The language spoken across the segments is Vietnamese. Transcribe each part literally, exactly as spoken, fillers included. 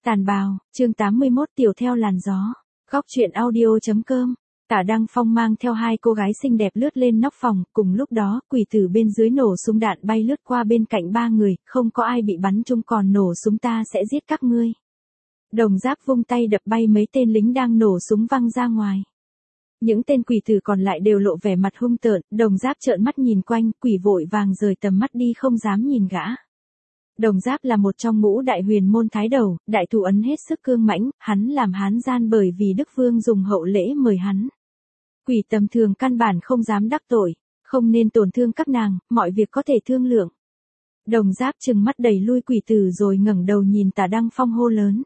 Tàn bào, chương tám mươi mốt tiểu theo làn gió. Góc truyện audio.com. Tả Đăng Phong mang theo hai cô gái xinh đẹp lướt lên nóc phòng, cùng lúc đó, quỷ tử bên dưới nổ súng đạn bay lướt qua bên cạnh ba người, không có ai bị bắn trúng còn nổ súng ta sẽ giết các ngươi. Đồng Giáp vung tay đập bay mấy tên lính đang nổ súng văng ra ngoài. Những tên quỷ tử còn lại đều lộ vẻ mặt hung tợn, Đồng Giáp trợn mắt nhìn quanh, quỷ vội vàng rời tầm mắt đi không dám nhìn gã. Đồng Giáp là một trong ngũ đại huyền môn thái đầu, đại thủ ấn hết sức cương mãnh, hắn làm hán gian bởi vì Đức Vương dùng hậu lễ mời hắn. Quỷ tầm thường căn bản không dám đắc tội, không nên tổn thương các nàng, mọi việc có thể thương lượng. Đồng Giáp trừng mắt đẩy lui quỷ tử rồi ngẩng đầu nhìn Tả Đăng Phong hô lớn.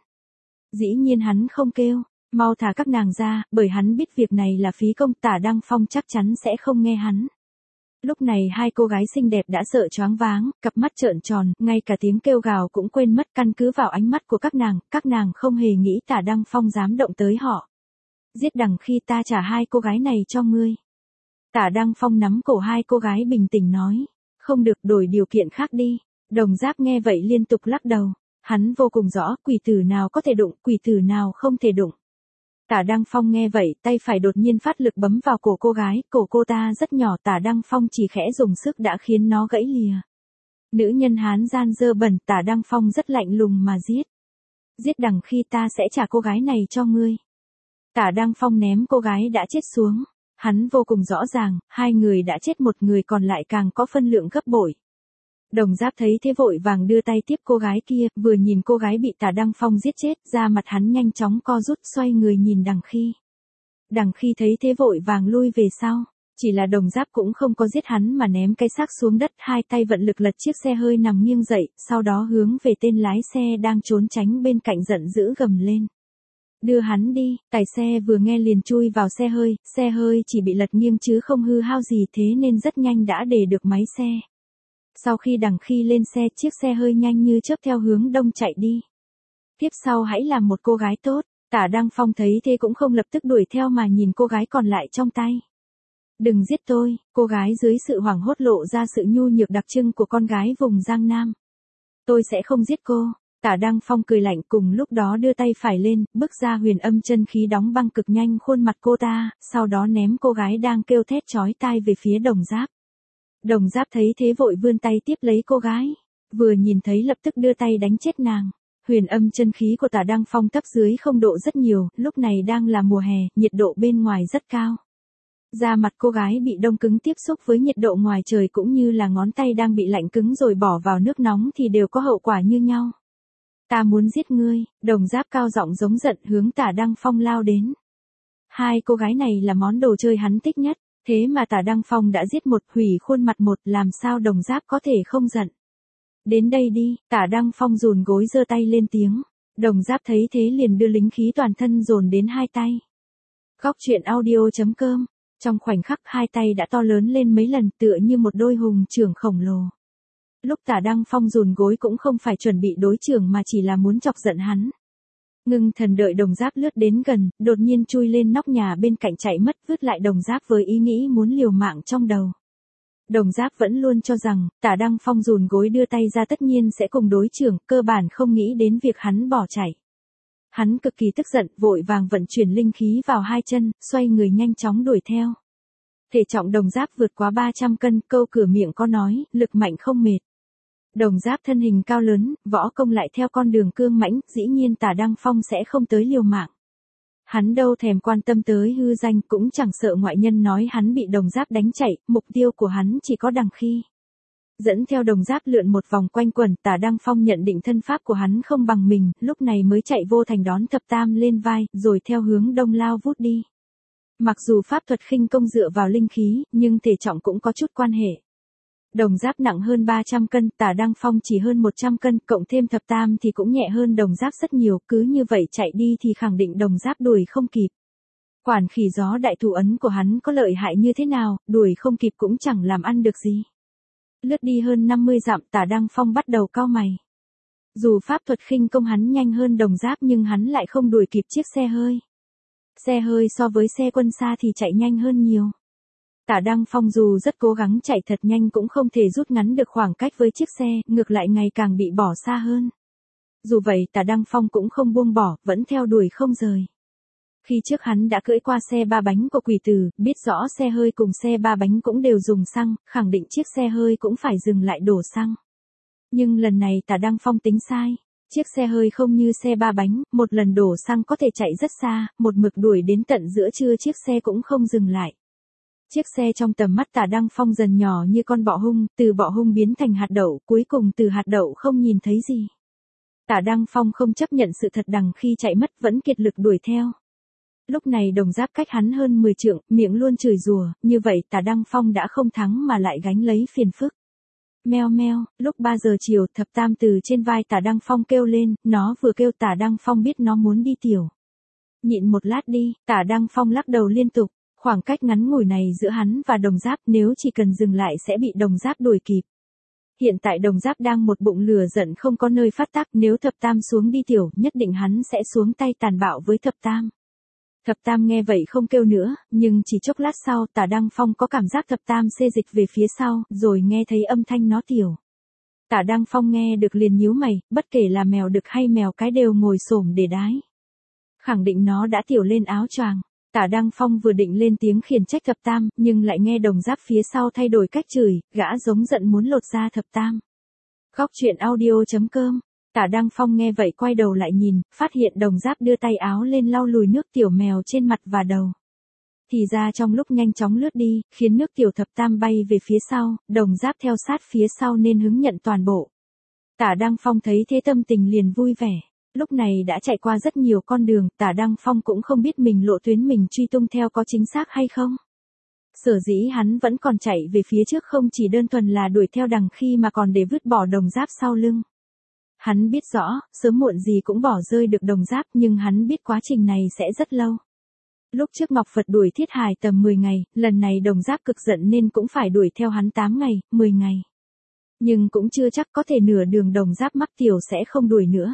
Dĩ nhiên hắn không kêu, mau thả các nàng ra, bởi hắn biết việc này là phí công, Tả Đăng Phong chắc chắn sẽ không nghe hắn. Lúc này hai cô gái xinh đẹp đã sợ choáng váng, cặp mắt trợn tròn, ngay cả tiếng kêu gào cũng quên mất, căn cứ vào ánh mắt của các nàng, các nàng không hề nghĩ Tả Đăng Phong dám động tới họ. Giết đằng khi ta trả hai cô gái này cho ngươi. Tả Đăng Phong nắm cổ hai cô gái bình tĩnh nói, không được, đổi điều kiện khác đi. Đồng Giáp nghe vậy liên tục lắc đầu, hắn vô cùng rõ quỷ tử nào có thể đụng, quỷ tử nào không thể đụng. Tả Đăng Phong nghe vậy, tay phải đột nhiên phát lực bấm vào cổ cô gái, cổ cô ta rất nhỏ, Tả Đăng Phong chỉ khẽ dùng sức đã khiến nó gãy lìa. Nữ nhân hán gian dơ bẩn, Tả Đăng Phong rất lạnh lùng mà giết. Giết đằng khi ta sẽ trả cô gái này cho ngươi. Tả Đăng Phong ném cô gái đã chết xuống, hắn vô cùng rõ ràng, hai người đã chết, một người còn lại càng có phân lượng gấp bội. Đồng Giáp thấy thế vội vàng đưa tay tiếp cô gái kia, vừa nhìn cô gái bị Tả Đăng Phong giết chết, da mặt hắn nhanh chóng co rút, xoay người nhìn đằng khi. Đằng khi thấy thế vội vàng lui về sau, chỉ là Đồng Giáp cũng không có giết hắn mà ném cái xác xuống đất, hai tay vận lực lật chiếc xe hơi nằm nghiêng dậy, sau đó hướng về tên lái xe đang trốn tránh bên cạnh giận dữ gầm lên. Đưa hắn đi, tài xe vừa nghe liền chui vào xe hơi, xe hơi chỉ bị lật nghiêng chứ không hư hao gì, thế nên rất nhanh đã để được máy xe. Sau khi đằng khi lên xe, chiếc xe hơi nhanh như chớp theo hướng đông chạy đi. Tiếp sau hãy làm một cô gái tốt, Tả Đăng Phong thấy thế cũng không lập tức đuổi theo mà nhìn cô gái còn lại trong tay. Đừng giết tôi, cô gái dưới sự hoảng hốt lộ ra sự nhu nhược đặc trưng của con gái vùng Giang Nam. Tôi sẽ không giết cô. Tả Đăng Phong cười lạnh, cùng lúc đó đưa tay phải lên, bước ra huyền âm chân khí đóng băng cực nhanh khuôn mặt cô ta, sau đó ném cô gái đang kêu thét chói tai về phía Đồng Giáp. Đồng Giáp thấy thế vội vươn tay tiếp lấy cô gái, vừa nhìn thấy lập tức đưa tay đánh chết nàng. Huyền âm chân khí của Tả Đăng Phong thấp dưới không độ rất nhiều, lúc này đang là mùa hè, nhiệt độ bên ngoài rất cao. Da mặt cô gái bị đông cứng tiếp xúc với nhiệt độ ngoài trời cũng như là ngón tay đang bị lạnh cứng rồi bỏ vào nước nóng thì đều có hậu quả như nhau. Ta muốn giết ngươi, Đồng Giáp cao giọng giống giận hướng Tả Đăng Phong lao đến. Hai cô gái này là món đồ chơi hắn thích nhất, thế mà Tả Đăng Phong đã giết một, hủy khuôn mặt một, làm sao Đồng Giáp có thể không giận. Đến đây đi, Tả Đăng Phong dùn gối giơ tay lên tiếng. Đồng Giáp thấy thế liền đưa lính khí toàn thân dồn đến hai tay. Góc truyện audio.com. Trong khoảnh khắc hai tay đã to lớn lên mấy lần, tựa như một đôi hùng trưởng khổng lồ. Lúc Tả Đăng Phong dùn gối cũng không phải chuẩn bị đối chưởng mà chỉ là muốn chọc giận hắn. Ngưng thần đợi Đồng Giáp lướt đến gần, đột nhiên chui lên nóc nhà bên cạnh chạy mất, vứt lại Đồng Giáp với ý nghĩ muốn liều mạng trong đầu. Đồng Giáp vẫn luôn cho rằng, Tả Đăng Phong dùn gối đưa tay ra tất nhiên sẽ cùng đối chưởng, cơ bản không nghĩ đến việc hắn bỏ chạy. Hắn cực kỳ tức giận, vội vàng vận chuyển linh khí vào hai chân, xoay người nhanh chóng đuổi theo. Thể trọng Đồng Giáp vượt quá ba trăm cân, câu cửa miệng có nói, lực mạnh không mệt. Đồng Giáp thân hình cao lớn, võ công lại theo con đường cương mãnh, dĩ nhiên Tả Đăng Phong sẽ không tới liều mạng. Hắn đâu thèm quan tâm tới hư danh, cũng chẳng sợ ngoại nhân nói hắn bị Đồng Giáp đánh chạy, mục tiêu của hắn chỉ có đằng khi. Dẫn theo Đồng Giáp lượn một vòng quanh quẩn, Tả Đăng Phong nhận định thân pháp của hắn không bằng mình, lúc này mới chạy vô thành đón thập tam lên vai, rồi theo hướng đông lao vút đi. Mặc dù pháp thuật khinh công dựa vào linh khí, nhưng thể trọng cũng có chút quan hệ. Đồng Giáp nặng hơn ba trăm cân, Tả Đăng Phong chỉ hơn một trăm cân, cộng thêm thập tam thì cũng nhẹ hơn Đồng Giáp rất nhiều, cứ như vậy chạy đi thì khẳng định Đồng Giáp đuổi không kịp. Quản khỉ gió đại thủ ấn của hắn có lợi hại như thế nào, đuổi không kịp cũng chẳng làm ăn được gì. Lướt đi hơn năm mươi dặm, Tả Đăng Phong bắt đầu cau mày. Dù pháp thuật khinh công hắn nhanh hơn Đồng Giáp nhưng hắn lại không đuổi kịp chiếc xe hơi. Xe hơi so với xe quân xa thì chạy nhanh hơn nhiều. Tả Đăng Phong dù rất cố gắng chạy thật nhanh cũng không thể rút ngắn được khoảng cách với chiếc xe, ngược lại ngày càng bị bỏ xa hơn. Dù vậy Tả Đăng Phong cũng không buông bỏ, vẫn theo đuổi không rời. Khi trước hắn đã cưỡi qua xe ba bánh của quỷ tử, biết rõ xe hơi cùng xe ba bánh cũng đều dùng xăng, khẳng định chiếc xe hơi cũng phải dừng lại đổ xăng. Nhưng lần này Tả Đăng Phong tính sai. Chiếc xe hơi không như xe ba bánh, một lần đổ xăng có thể chạy rất xa, một mực đuổi đến tận giữa trưa chiếc xe cũng không dừng lại. Chiếc xe trong tầm mắt Tả Đăng Phong dần nhỏ như con bọ hung, từ bọ hung biến thành hạt đậu, cuối cùng từ hạt đậu không nhìn thấy gì. Tả Đăng Phong không chấp nhận sự thật đằng khi chạy mất vẫn kiệt lực đuổi theo. Lúc này Đồng Giáp cách hắn hơn mười trượng, miệng luôn chửi rủa, như vậy Tả Đăng Phong đã không thắng mà lại gánh lấy phiền phức. Meo meo, lúc ba giờ chiều thập tam từ trên vai Tả Đăng Phong kêu lên, nó vừa kêu Tả Đăng Phong biết nó muốn đi tiểu. Nhịn một lát đi, Tả Đăng Phong lắc đầu liên tục, khoảng cách ngắn ngủi này giữa hắn và Đồng Giáp nếu chỉ cần dừng lại sẽ bị Đồng Giáp đuổi kịp. Hiện tại Đồng Giáp đang một bụng lửa giận không có nơi phát tác, nếu thập tam xuống đi tiểu nhất định hắn sẽ xuống tay tàn bạo với thập tam. Thập tam nghe vậy không kêu nữa, nhưng chỉ chốc lát sau Tả Đăng Phong có cảm giác thập tam xê dịch về phía sau, rồi nghe thấy âm thanh nó tiểu. Tả Đăng Phong nghe được liền nhíu mày, bất kể là mèo đực hay mèo cái đều ngồi xổm để đái. Khẳng định nó đã tiểu lên áo choàng. Tả Đăng Phong vừa định lên tiếng khiển trách thập tam, nhưng lại nghe Đồng Giáp phía sau thay đổi cách chửi, gã giống giận muốn lột da thập tam. Góc truyện audio chấm com. Tả Đăng Phong nghe vậy quay đầu lại nhìn, phát hiện Đồng Giáp đưa tay áo lên lau lùi nước tiểu mèo trên mặt và đầu. Thì ra trong lúc nhanh chóng lướt đi, khiến nước tiểu thập tam bay về phía sau, Đồng Giáp theo sát phía sau nên hứng nhận toàn bộ. Tả Đăng Phong thấy thế tâm tình liền vui vẻ. Lúc này đã chạy qua rất nhiều con đường, Tả Đăng Phong cũng không biết mình lộ tuyến mình truy tung theo có chính xác hay không. Sở dĩ hắn vẫn còn chạy về phía trước không chỉ đơn thuần là đuổi theo đằng khi mà còn để vứt bỏ Đồng Giáp sau lưng. Hắn biết rõ, sớm muộn gì cũng bỏ rơi được Đồng Giáp nhưng hắn biết quá trình này sẽ rất lâu. Lúc trước Ngọc Phật đuổi Thiết Hải tầm mười ngày, lần này Đồng Giáp cực giận nên cũng phải đuổi theo hắn tám ngày, mười ngày. Nhưng cũng chưa chắc có thể nửa đường Đồng Giáp mắc tiểu sẽ không đuổi nữa.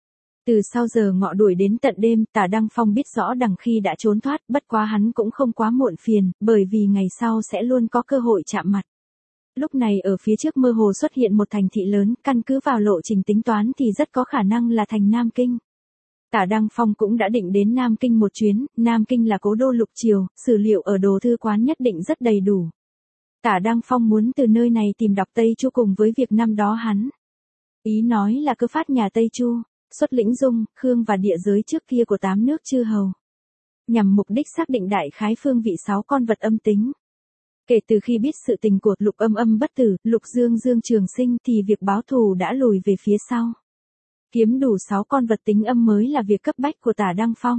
Từ sau giờ ngọ đuổi đến tận đêm, Tả Đăng Phong biết rõ đằng khi đã trốn thoát, bất quá hắn cũng không quá muộn phiền, bởi vì ngày sau sẽ luôn có cơ hội chạm mặt. Lúc này ở phía trước mơ hồ xuất hiện một thành thị lớn, căn cứ vào lộ trình tính toán thì rất có khả năng là thành Nam Kinh. Tả Đăng Phong cũng đã định đến Nam Kinh một chuyến, Nam Kinh là cố đô lục triều, sử liệu ở đồ thư quán nhất định rất đầy đủ. Tả Đăng Phong muốn từ nơi này tìm đọc Tây Chu cùng với việc năm đó hắn. Ý nói là cơ phát nhà Tây Chu, xuất lĩnh Dung, Khương và địa giới trước kia của tám nước chư hầu. Nhằm mục đích xác định đại khái phương vị sáu con vật âm tính. Kể từ khi biết sự tình của Lục Âm Âm bất tử, Lục Dương Dương trường sinh thì việc báo thù đã lùi về phía sau. Kiếm đủ sáu con vật tính âm mới là việc cấp bách của Tả Đăng Phong.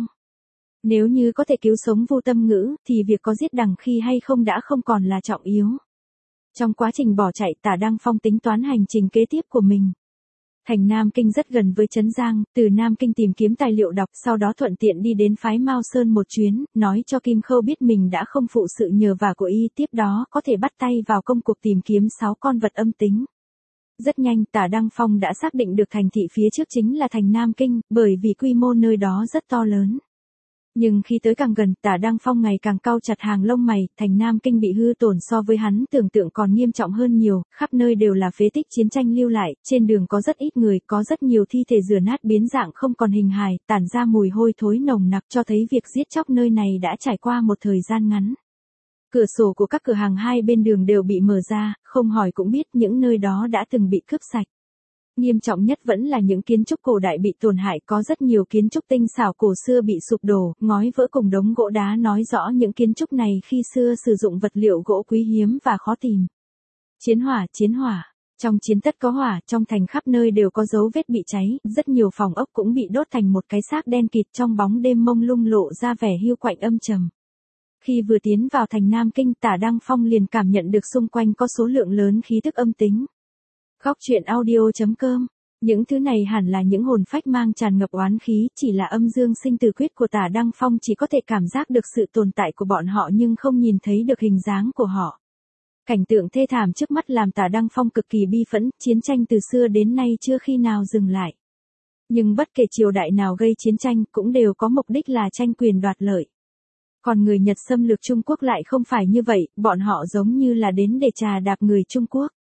Nếu như có thể cứu sống Vu Tâm Ngữ, thì việc có giết đằng khi hay không đã không còn là trọng yếu. Trong quá trình bỏ chạy Tả Đăng Phong tính toán hành trình kế tiếp của mình. Thành Nam Kinh rất gần với Trấn Giang, từ Nam Kinh tìm kiếm tài liệu đọc, sau đó thuận tiện đi đến phái Mao Sơn một chuyến, nói cho Kim Khâu biết mình đã không phụ sự nhờ vả của y, tiếp đó có thể bắt tay vào công cuộc tìm kiếm sáu con vật âm tính. Rất nhanh Tả Đăng Phong đã xác định được thành thị phía trước chính là thành Nam Kinh, bởi vì quy mô nơi đó rất to lớn. Nhưng khi tới càng gần, Tả Đăng Phong ngày càng cau chặt hàng lông mày, thành Nam Kinh bị hư tổn so với hắn tưởng tượng còn nghiêm trọng hơn nhiều, khắp nơi đều là phế tích chiến tranh lưu lại, trên đường có rất ít người, có rất nhiều thi thể rửa nát biến dạng không còn hình hài, tản ra mùi hôi thối nồng nặc cho thấy việc giết chóc nơi này đã trải qua một thời gian ngắn. Cửa sổ của các cửa hàng hai bên đường đều bị mở ra, không hỏi cũng biết những nơi đó đã từng bị cướp sạch. Nghiêm trọng nhất vẫn là những kiến trúc cổ đại bị tổn hại, có rất nhiều kiến trúc tinh xảo cổ xưa bị sụp đổ, ngói vỡ cùng đống gỗ đá nói rõ những kiến trúc này khi xưa sử dụng vật liệu gỗ quý hiếm và khó tìm. Chiến hỏa, chiến hỏa. Trong chiến tất có hỏa, trong thành khắp nơi đều có dấu vết bị cháy, rất nhiều phòng ốc cũng bị đốt thành một cái xác đen kịt, trong bóng đêm mông lung lộ ra vẻ hiu quạnh âm trầm. Khi vừa tiến vào thành Nam Kinh, Tả Đăng Phong liền cảm nhận được xung quanh có số lượng lớn khí tức âm tính. Góc truyện audio chấm com. Những thứ này hẳn là những hồn phách mang tràn ngập oán khí, chỉ là âm dương sinh tử quyết của Tả Đăng Phong chỉ có thể cảm giác được sự tồn tại của bọn họ nhưng không nhìn thấy được hình dáng của họ. Cảnh tượng thê thảm trước mắt làm Tả Đăng Phong cực kỳ bi phẫn, chiến tranh từ xưa đến nay chưa khi nào dừng lại. Nhưng bất kể triều đại nào gây chiến tranh cũng đều có mục đích là tranh quyền đoạt lợi. Còn người Nhật xâm lược Trung Quốc lại không phải như vậy, bọn họ giống như là đến để trà đạp người Trung Quốc.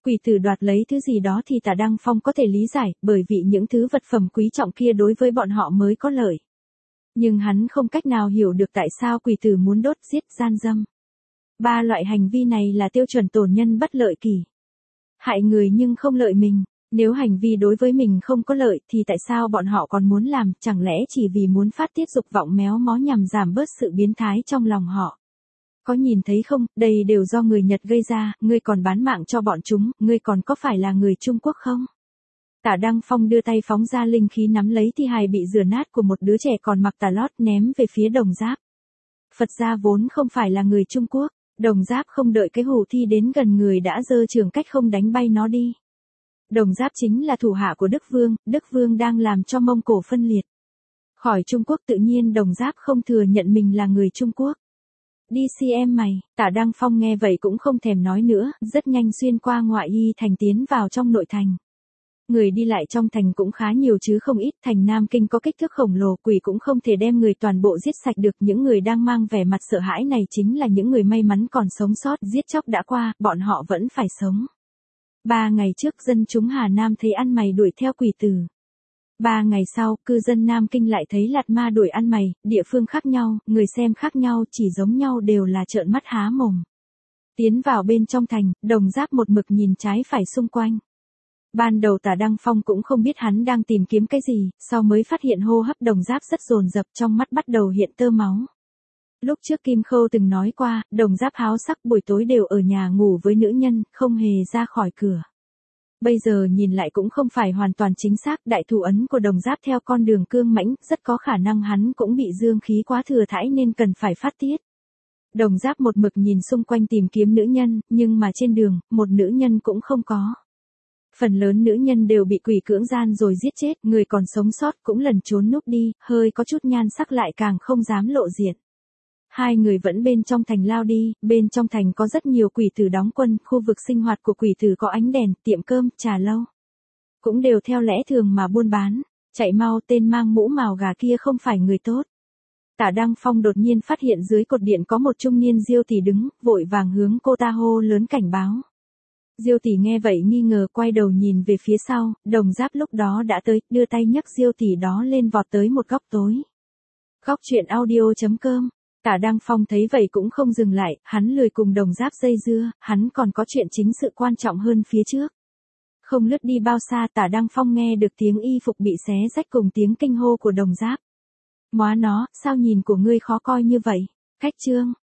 Quỷ tử đoạt lấy thứ gì đó thì Tả Đăng Phong có thể lý giải, bởi vì những thứ vật phẩm quý trọng kia đối với bọn họ mới có lợi. Nhưng hắn không cách nào hiểu được tại sao quỷ tử muốn đốt giết gian dâm. Ba loại hành vi này là tiêu chuẩn tổn nhân bất lợi kỳ. Hại người nhưng không lợi mình. Nếu hành vi đối với mình không có lợi thì tại sao bọn họ còn muốn làm, chẳng lẽ chỉ vì muốn phát tiết dục vọng méo mó nhằm giảm bớt sự biến thái trong lòng họ. Có nhìn thấy không, đây đều do người Nhật gây ra, ngươi còn bán mạng cho bọn chúng, ngươi còn có phải là người Trung Quốc không? Tả Đăng Phong đưa tay phóng ra linh khí nắm lấy thi hài bị rửa nát của một đứa trẻ còn mặc tà lót ném về phía Đồng Giáp. Phật gia vốn không phải là người Trung Quốc, Đồng Giáp không đợi cái hủ thi đến gần người đã giơ trường cách không đánh bay nó đi. Đồng Giáp chính là thủ hạ của Đức Vương, Đức Vương đang làm cho Mông Cổ phân liệt. Khỏi Trung Quốc tự nhiên Đồng Giáp không thừa nhận mình là người Trung Quốc. Đi xem mày, Tả Đăng Phong nghe vậy cũng không thèm nói nữa, rất nhanh xuyên qua ngoại y thành tiến vào trong nội thành. Người đi lại trong thành cũng khá nhiều chứ không ít, thành Nam Kinh có kích thước khổng lồ, quỷ cũng không thể đem người toàn bộ giết sạch được, những người đang mang vẻ mặt sợ hãi này chính là những người may mắn còn sống sót, giết chóc đã qua, bọn họ vẫn phải sống. Ba ngày trước dân chúng Hà Nam thấy ăn mày đuổi theo quỷ tử. Ba ngày sau, cư dân Nam Kinh lại thấy lạt ma đuổi ăn mày, địa phương khác nhau, người xem khác nhau, chỉ giống nhau đều là trợn mắt há mồm. Tiến vào bên trong thành, Đồng Giáp một mực nhìn trái phải xung quanh. Ban đầu Tả Đăng Phong cũng không biết hắn đang tìm kiếm cái gì, sau mới phát hiện hô hấp Đồng Giáp rất dồn dập, trong mắt bắt đầu hiện tơ máu. Lúc trước Kim Khâu từng nói qua, Đồng Giáp háo sắc buổi tối đều ở nhà ngủ với nữ nhân, không hề ra khỏi cửa. Bây giờ nhìn lại cũng không phải hoàn toàn chính xác, đại thủ ấn của Đồng Giáp theo con đường cương mãnh, rất có khả năng hắn cũng bị dương khí quá thừa thãi nên cần phải phát tiết. Đồng Giáp một mực nhìn xung quanh tìm kiếm nữ nhân, nhưng mà trên đường, một nữ nhân cũng không có. Phần lớn nữ nhân đều bị quỷ cưỡng gian rồi giết chết, người còn sống sót cũng lần trốn núp đi, hơi có chút nhan sắc lại càng không dám lộ diện. Hai người vẫn bên trong thành lao đi, bên trong thành có rất nhiều quỷ tử đóng quân, khu vực sinh hoạt của quỷ tử có ánh đèn, tiệm cơm, trà lâu. Cũng đều theo lẽ thường mà buôn bán, chạy mau, tên mang mũ mào gà kia không phải người tốt. Tả Đăng Phong đột nhiên phát hiện dưới cột điện có một trung niên Diêu tỷ đứng, vội vàng hướng cô ta hô lớn cảnh báo. Diêu tỷ nghe vậy nghi ngờ quay đầu nhìn về phía sau, Đồng Giáp lúc đó đã tới, đưa tay nhấc Diêu tỷ đó lên vọt tới một góc tối. Góc truyện audio chấm com. Tả Đăng Phong thấy vậy cũng không dừng lại, hắn lười cùng Đồng Giáp dây dưa, hắn còn có chuyện chính sự quan trọng hơn phía trước. Không lướt đi bao xa Tả Đăng Phong nghe được tiếng y phục bị xé rách cùng tiếng kinh hô của Đồng Giáp. Móa nó, sao nhìn của ngươi khó coi như vậy? Cách chương.